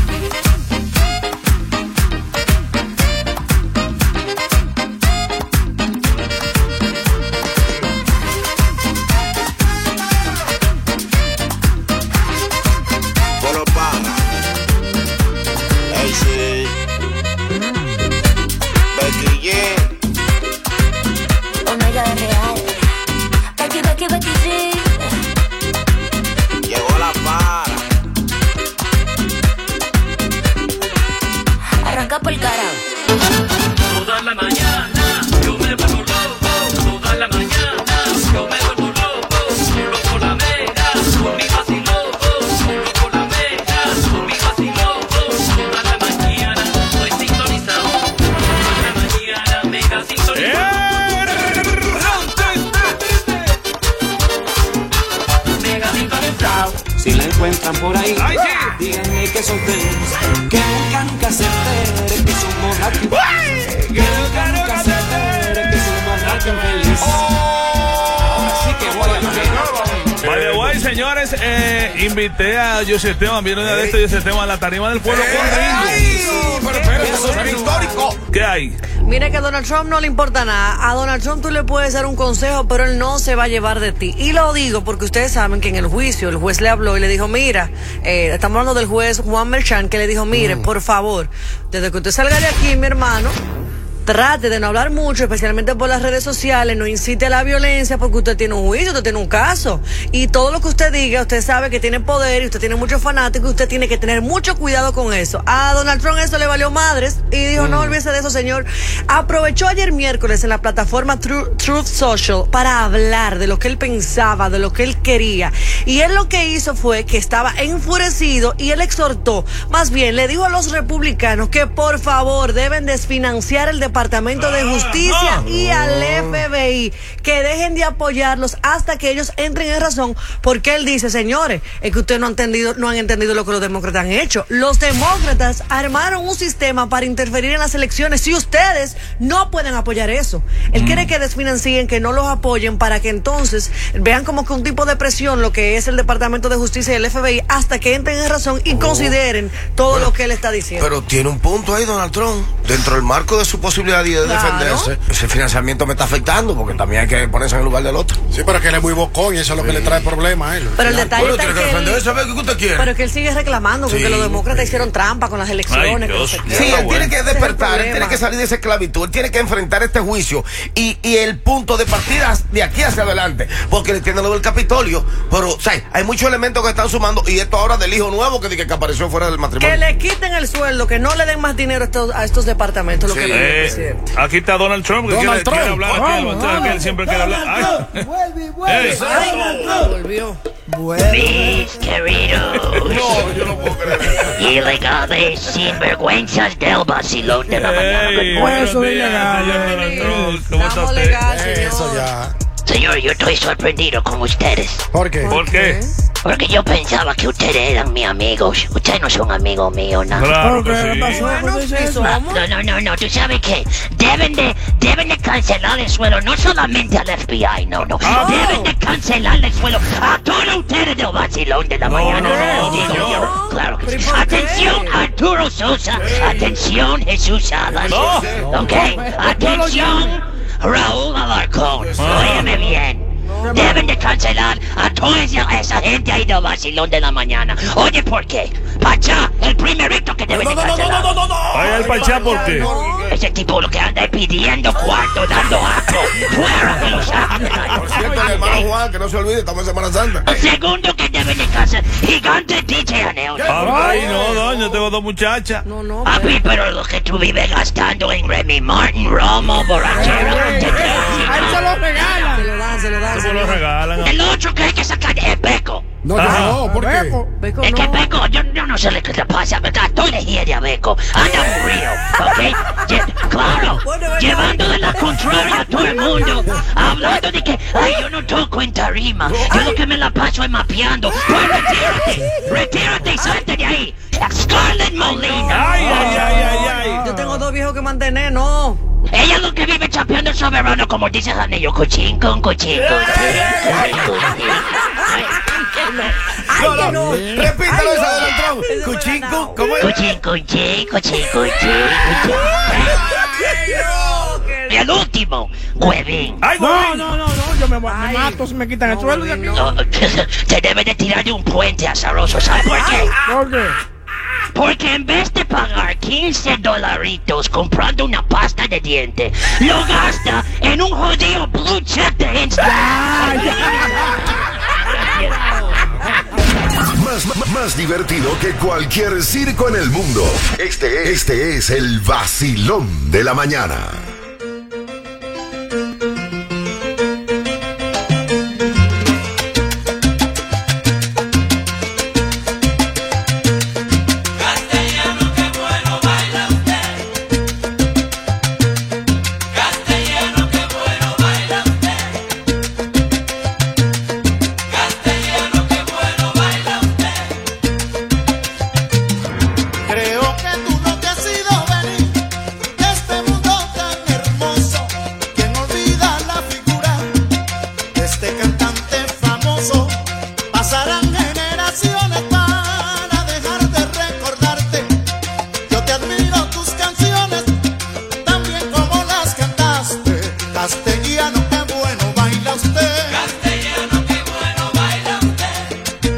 Omega real. Becky G. Llegó la para. Arranca por el carajo. Toda la mañana yo me vuelvo loco. Toda la mañana yo me vuelvo loco. Solo por la mega, con mi vacilón. Solo por la mega, con mi vacilón. Toda la mañana estoy sintonizado. Toda la mañana mega sintonizado. Mega sintonizado. Si la encuentran por ahí, díganle que son ustedes, que nunca se entere que somos aquí. Que nunca se entere que somos aquí feliz. Ahora sí que voy a By the way, señores, invité a José Esteban, viene una de estos José Esteban a la tarima del pueblo con Ringo. Eso es histórico. ¿Qué hay? Mira que a Donald Trump no le importa nada. A Donald Trump tú le puedes dar un consejo, pero él no se va a llevar de ti. Y lo digo porque ustedes saben que en el juicio el juez le habló y le dijo, mira, estamos hablando del juez Juan Merchan, que le dijo, mire, por favor, desde que usted salga de aquí, mi hermano, trate de no hablar mucho, especialmente por las redes sociales, no incite a la violencia porque usted tiene un juicio, usted tiene un caso. Y todo lo que usted diga, usted sabe que tiene poder y usted tiene muchos fanáticos y usted tiene que tener mucho cuidado con eso. A Donald Trump eso le valió madres y dijo, no olvídese de eso, señor. Aprovechó ayer miércoles en la plataforma Truth Social para hablar de lo que él pensaba, de lo que él quería. Y él lo que hizo fue que estaba enfurecido y él exhortó, más bien le dijo a los republicanos que por favor deben desfinanciar el Departamento de Justicia y al FBI, que dejen de apoyarlos hasta que ellos entren en razón, porque él dice, señores, es que ustedes no han entendido lo que los demócratas han hecho. Los demócratas armaron un sistema para interferir en las elecciones si ustedes no pueden apoyar eso. Él quiere que desfinancien, que no los apoyen, para que entonces vean como que un tipo de presión lo que es el Departamento de Justicia y el FBI hasta que entren en razón y consideren todo lo que él está diciendo. Pero tiene un punto ahí Donald Trump, dentro del marco de su posibilidad de defenderse. Ese financiamiento me está afectando porque también hay que ponerse en el lugar del otro. Sí, pero que él es muy bocón y eso es lo que le trae problemas a él. Pero el detalle está tiene que defenderse, ¿qué usted quiere? Pero que él sigue reclamando porque los demócratas hicieron trampa con las elecciones. Sí, él tiene que despertar, él tiene que salir de esa esclavitud, él tiene que enfrentar este juicio y el punto de partida de aquí hacia adelante, porque le tiene lo del Capitolio, pero o sea, hay muchos elementos que están sumando y esto ahora del hijo nuevo que apareció fuera del matrimonio. Que le quiten el sueldo, que no le den más dinero a estos departamentos, lo que le dijo el presidente. Aquí está Donald Trump, que quiere hablar, que él siempre quiere hablar. Volvió. Mis queridos. No, yo no puedo creer. Ilegales sinvergüenzas del vacilón de la mañana. Eso es ilegal. ¿Cómo está usted? Eso ya. Señor, yo estoy sorprendido con ustedes. ¿Por qué? ¿Por qué? Porque yo pensaba que ustedes eran mis amigos. Ustedes no son amigos míos, ¿no? Claro que sí. No. Tú sabes que deben de cancelar el suelo, no solamente al FBI, no. Deben de cancelar el suelo a todos ustedes del vacilón de la mañana. Digo yo. Claro que sí. Atención, Arturo Sosa. Atención, Jesús Salas. Ok. Atención, Raúl Alarcón. Óyeme bien. Deben de cancelar a toda esa gente ahí del vacilón de la mañana. Oye, ¿por qué? Pachá, el primerito que deben de cancelar. él parchea por qué? Ese tipo lo que anda es pidiendo cuarto, dando asco. Fuera de Los Ángeles. Por cierto, el hermano Juan, que no se olvide, estamos en Semana Santa. El segundo que debe de casa, gigante DJ Aneo. Ay, no, doña, tengo dos muchachas. No. Papi, pero lo que tú vives gastando en Remy Martin, Romo, borrachera. Él se lo regala. Se lo dan. ¿Cómo lo regalan? El otro que hay que sacar es Beco. No, ¿por qué? Beco Es que no. Beco, yo no sé lo que le pasa, ¿verdad? Estoy de a Beco. Anda aburrido, ¿ok? Claro, llevando de la contraria a todo el mundo. Hablando de que, ay, yo no toco en tarima. Yo lo que me la paso es mapeando. Pues retírate y salte de ahí. Scarlett Molina. Ay. Yo tengo dos viejos que mantener, no. Ella es lo que vive chapeando el soberano, como dice el anillo. Cuchín con cuchín. No. Repítalo esa del Trump. Cuchico, ¿cómo es? Cuchín. Y el último, Huevín. No. Yo me mato si me quitan el sueldo de aquí. No, te debe de tirar de un puente azaroso. ¿Sabes por qué? ¿Por qué? Porque en vez de pagar $15 comprando una pasta de diente, lo gasta en un jodido blue check de Instagram. Más divertido que cualquier circo en el mundo. Este es el vacilón de la mañana. Creo que tú no te has ido venir de este mundo tan hermoso. ¿Quién olvida la figura de este cantante famoso? Pasarán generaciones para dejar de recordarte. Yo te admiro tus canciones, también como las cantaste. Castellano, qué bueno baila usted. Castellano, qué bueno baila usted.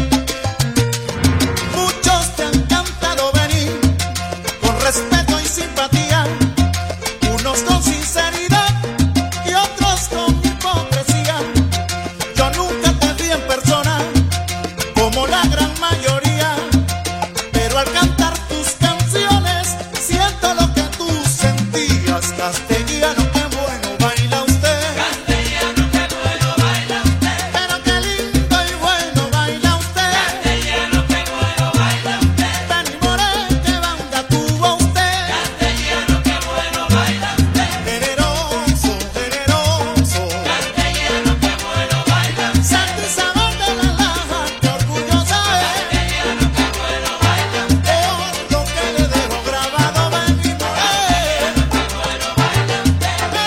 Muchos te han cantado venir con respeto y simpatía, unos con sinceridad y otros con hipocresía. Yo nunca te vi en persona como la gran mayoría, pero al cantar tus canciones siento lo que tú sentías. Castellano, qué bueno baila usted. Castellano, qué bueno baila usted. Pero qué lindo y bueno baila usted. Castellano, qué bueno baila usted. Dani Moré, qué banda tuvo usted. Castellano, qué bueno baila usted. Generoso. Castellano, qué bueno baila usted. Santo Isabel de la Laja, qué orgullosa es. Castellano, qué bueno baila usted. Por lo que le dejo grabado Dani Moré. Qué bueno baila usted.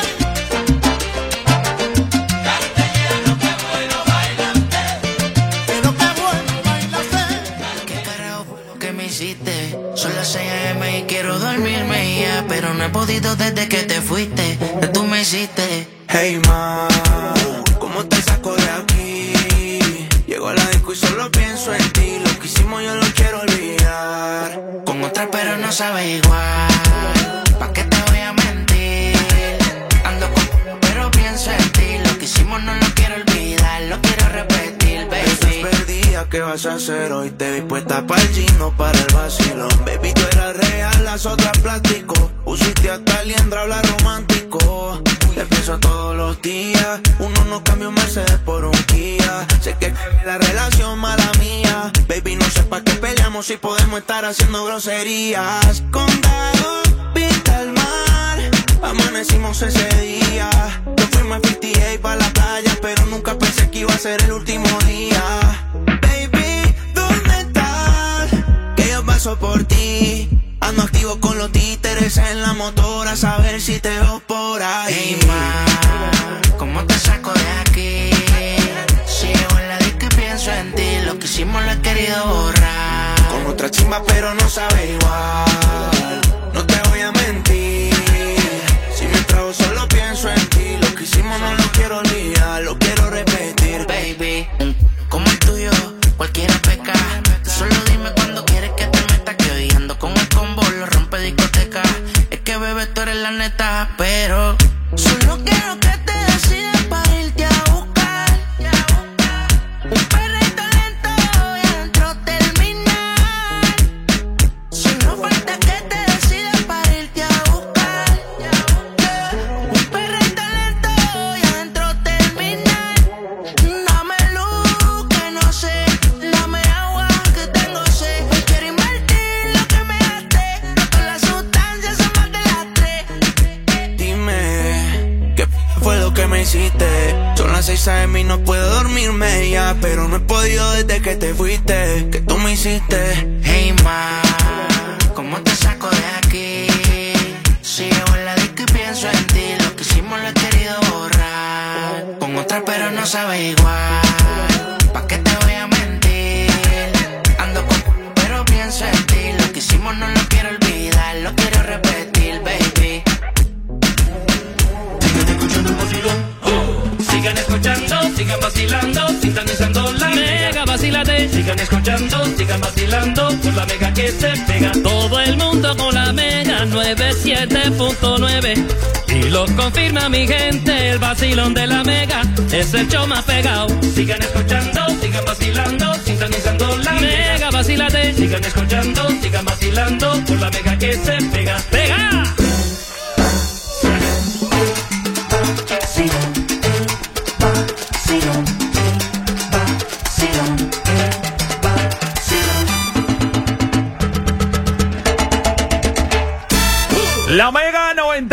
Castellano, qué bueno baila usted. Pero qué bueno baila usted. ¿Qué carajo fue lo que me hiciste? Son las 6 AM y quiero dormirme ya, pero no he podido desde que te fuiste. ¿Qué tú me hiciste? Hey ma, ¿cómo te saco de aquí? Llego a la disco y solo pienso en ti. Lo que hicimos yo lo quiero olvidar. Con otra pero no sabe igual. ¿Pa' qué te voy a mentir? Ando con pero pienso en ti. Lo que hicimos no lo quiero olvidar, lo quiero repetir, Estás baby. perdida, ¿qué vas a hacer hoy? Te vi puesta para el gino, para el vacilón. Baby, tú eras real, las otras plástico. Usiste hasta liendra, habla romántico. Te pienso todos los días. Uno no cambia un Mercedes por un Kia. Sé que la relación mala mía. Baby, no sé pa' qué peleamos si podemos estar haciendo groserías. Condado, vista al mar. Amanecimos ese día. Nos fuimos a 58 pa' la playa, pero nunca pensé que iba a ser el último día. Baby, ¿dónde estás? Que yo paso por ti. Ando activo con los títeres en la motora, a saber si te veo por ahí. Hey ma, ¿cómo te saco de aquí? Si llego en la disco y pienso en ti. Lo que hicimos lo he querido borrar. Con otra chimba pero no sabe igual. No te voy a mentir. Si me trago solo pienso en ti. Lo que hicimos no lo quiero olvidar, lo quiero repetir. Baby, como el tuyo, cualquiera peca. Tú solo dime cuando quieres que te meta. Que hoy ando con el combo, lo rompe discoteca. la neta, pero solo quiero que te decidas para irte a buscar. Un perrito lento y adentro terminar. Solo falta que te decidas para irte a buscar. Un perrito lento y adentro terminar. Dame luz que no sé, dame agua que tengo sed. Hoy quiero invertir lo que me gasté, no con las sustancias son más de las 3. Dime, ¿qué fue lo que me hiciste? Son las 6 AM y no puedo dormirme ya, pero no he podido desde que te fuiste, que tú me hiciste. Hey ma, ¿cómo te saco de aquí? Si llevo en la disco y pienso en ti, lo que hicimos lo he querido borrar. Con otra pero no sabe igual, ¿pa' qué te voy a mentir? Ando con pero pienso en ti, lo que hicimos no lo quiero olvidar, lo quiero repetir, baby. Sigan escuchando, sigan vacilando, sintonizando la mega, vacílate. Sigan escuchando, sigan vacilando, con la mega que se pega. Todo el mundo con la mega 97.9. Y lo confirma mi gente, el vacilón de la mega es el show más pegado. Sigan escuchando, sigan vacilando, sintonizando la mega, vacílate. Sigan escuchando, sigan vacilando, con la mega que se pega. ¡Pega! La Mega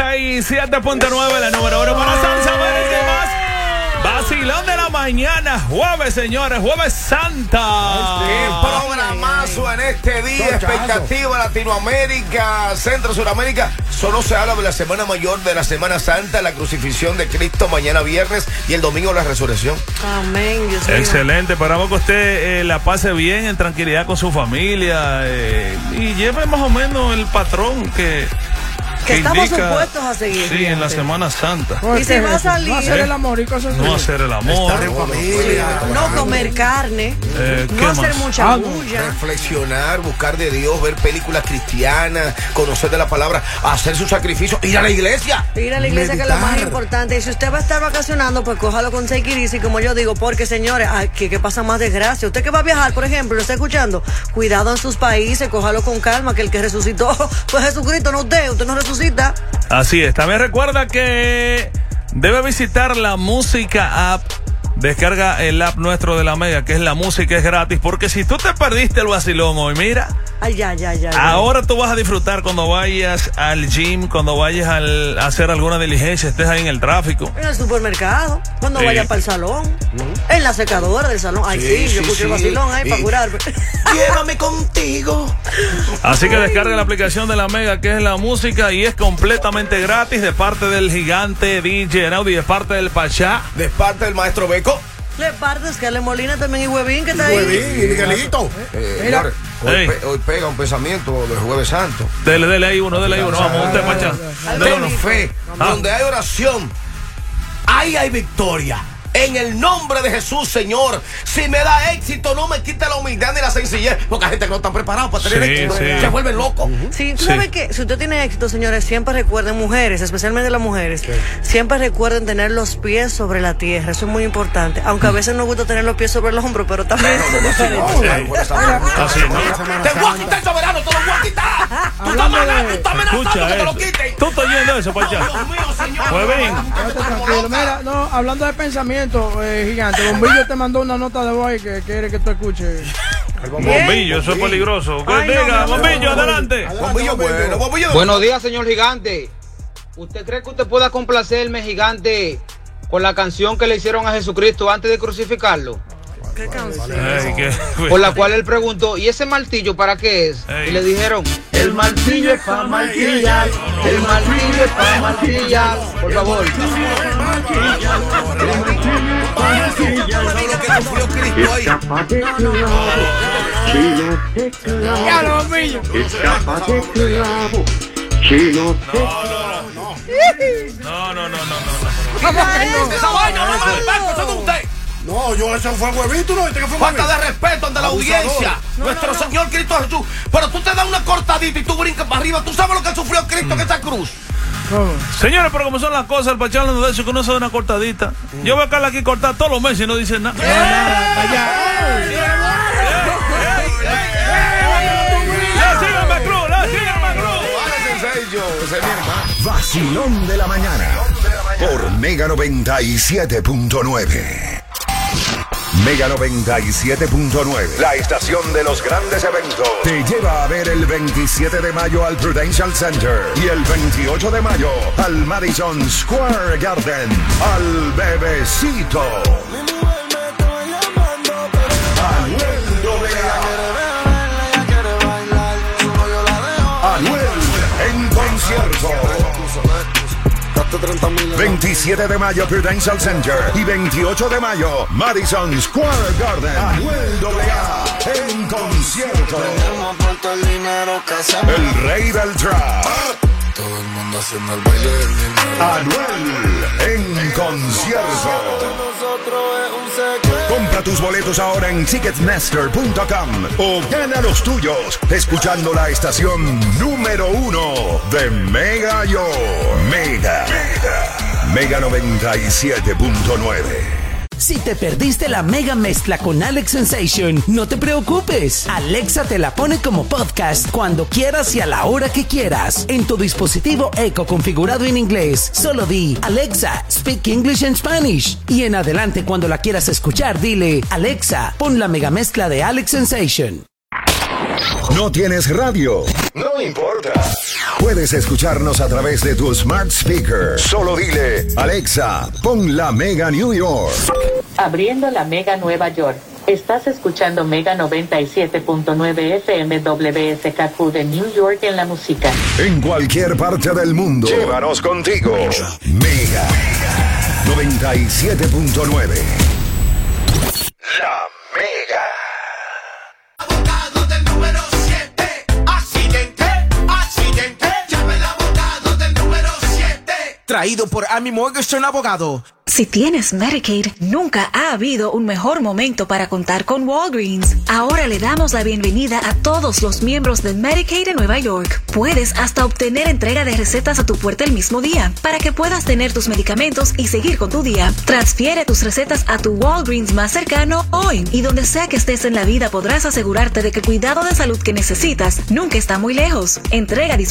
97.9, la número 1 para San Samuel y más. Vacilón de la mañana, jueves, señores, jueves santa. ¡Qué programazo en este día! Expectativa Latinoamérica, Centro, Suramérica. Solo se habla de la Semana Mayor, de la Semana Santa, la crucifixión de Cristo mañana viernes y el domingo la resurrección. Amén. Dios mío. Excelente, esperamos que usted la pase bien, en tranquilidad con su familia y lleve más o menos el patrón que estamos indica, supuestos a seguir. Sí, en la Semana Santa. Y si va a salir. No hacer el amor y cosas así. No hacer el amor. Estar en familia. No comer carne. ¿qué No hacer más? mucha bulla. Reflexionar, buscar de Dios, ver películas cristianas, conocer de la palabra, hacer su sacrificio, ir a la iglesia. Ir a la iglesia, meditar. que es lo más importante. Y si usted va a estar vacacionando, pues cójalo con take it easy, como yo digo, porque señores, aquí que pasa más desgracia. Usted que va a viajar, por ejemplo, lo está escuchando, cuidado en sus países, cójalo con calma, que el que resucitó fue Jesucristo, no usted no resucita. Así es, también recuerda que debe visitar la Música App. Descarga el app nuestro de la Mega, que es la música, es gratis, porque si tú te perdiste el vacilón hoy, mira, Ay, ya. ahora tú vas a disfrutar cuando vayas al gym, cuando vayas a hacer alguna diligencia, estés ahí en el tráfico. En el supermercado, cuando Sí. vaya para el salón, en la secadora del salón. Ay, sí, yo escuché el vacilón ahí para curarme. Llévame contigo. Así que descarga la aplicación de la Mega, que es la música, y es completamente gratis, de parte del gigante DJ Naudi, de parte del Pachá, de parte del maestro Beco. Le partes que le Molina también y Huevín que está ahí. Huevín y Miguelito. Mira. Hoy pega un pensamiento del Jueves Santo. Dele ahí uno, vamos, usted, Pachá. Ten fe, donde hay oración, ahí hay victoria. En el nombre de Jesús, Señor. Si me da éxito, no me quita la humildad ni la sencillez. Porque hay gente que no está preparada para tener éxito. Se vuelven locos. Sí, tú sabes que si usted tiene éxito, señores, siempre recuerden, mujeres, especialmente las mujeres, siempre recuerden tener los pies sobre la tierra. Eso es muy importante. Aunque a veces nos gusta tener los pies sobre el hombro, pero también es diferente. Te voy a quitar el soberano, te lo voy a quitar. Tú estás amenazando que te lo quiten. Tú estás oyendo eso, Pachá. Huevín. Tranquilo, mira, no, hablando de pensamiento, gigante, Bombillo te mandó una nota de voz que quiere que tú escuches. Bombillo, eso es peligroso. Venga, Bombillo, adelante. Bombillo bueno, Bombillo. Buenos días, señor gigante. ¿Usted cree que usted pueda complacerme, gigante, con la canción que le hicieron a Jesucristo antes de crucificarlo? ¿Qué canción? Por la cual él preguntó, ¿y ese martillo para qué es? Y le dijeron, el martillo es para martillar, el martillo es para martillar. Por favor. No, yo eso fue Huevito, no, que fue falta de respeto ante la audiencia. Nuestro Señor Cristo Jesús. Pero tú te das una cortadita y tú brincas para arriba. ¿Tú sabes lo que sufrió Cristo en esa cruz? Señores, pero como son las cosas, el Pachá hablando de eso, que uno se da una cortadita. Yo voy a Carla aquí cortar todos los meses y no dicen nada. Vacilón de la mañana por Mega 97.9. Mega 97.9, la estación de los grandes eventos, te lleva a ver el 27 de mayo al Prudential Center y el 28 de mayo al Madison Square Garden, al Bebecito. Anuel en concierto. 27 de mayo Prudential Center y 28 de mayo Madison Square Garden. Anuel AA en concierto. El rey del trap. Todo el mundo haciendo el baile del dinero. Anuel en concierto. Compra tus boletos ahora en Ticketmaster.com o gana los tuyos escuchando la estación número 1 de Mega York. Mega 97.9. Si te perdiste la mega mezcla con Alex Sensation, no te preocupes. Alexa te la pone como podcast cuando quieras y a la hora que quieras. En tu dispositivo Echo configurado en inglés, solo di Alexa, speak English and Spanish. Y en adelante cuando la quieras escuchar, dile Alexa, pon la mega mezcla de Alex Sensation. ¿No tienes radio? No importa. Puedes escucharnos a través de tu smart speaker. Solo dile, Alexa, pon la Mega New York. Abriendo la Mega Nueva York. Estás escuchando Mega 97.9 FM WSKQ de New York en la música. En cualquier parte del mundo. Llévanos contigo. Mega 97.9. La Mega. Traído por Amy Morgenstern Abogado. Si tienes Medicaid, nunca ha habido un mejor momento para contar con Walgreens. Ahora le damos la bienvenida a todos los miembros de Medicaid en Nueva York. Puedes hasta obtener entrega de recetas a tu puerta el mismo día, para que puedas tener tus medicamentos y seguir con tu día. Transfiere tus recetas a tu Walgreens más cercano hoy, y donde sea que estés en la vida podrás asegurarte de que el cuidado de salud que necesitas nunca está muy lejos. Entrega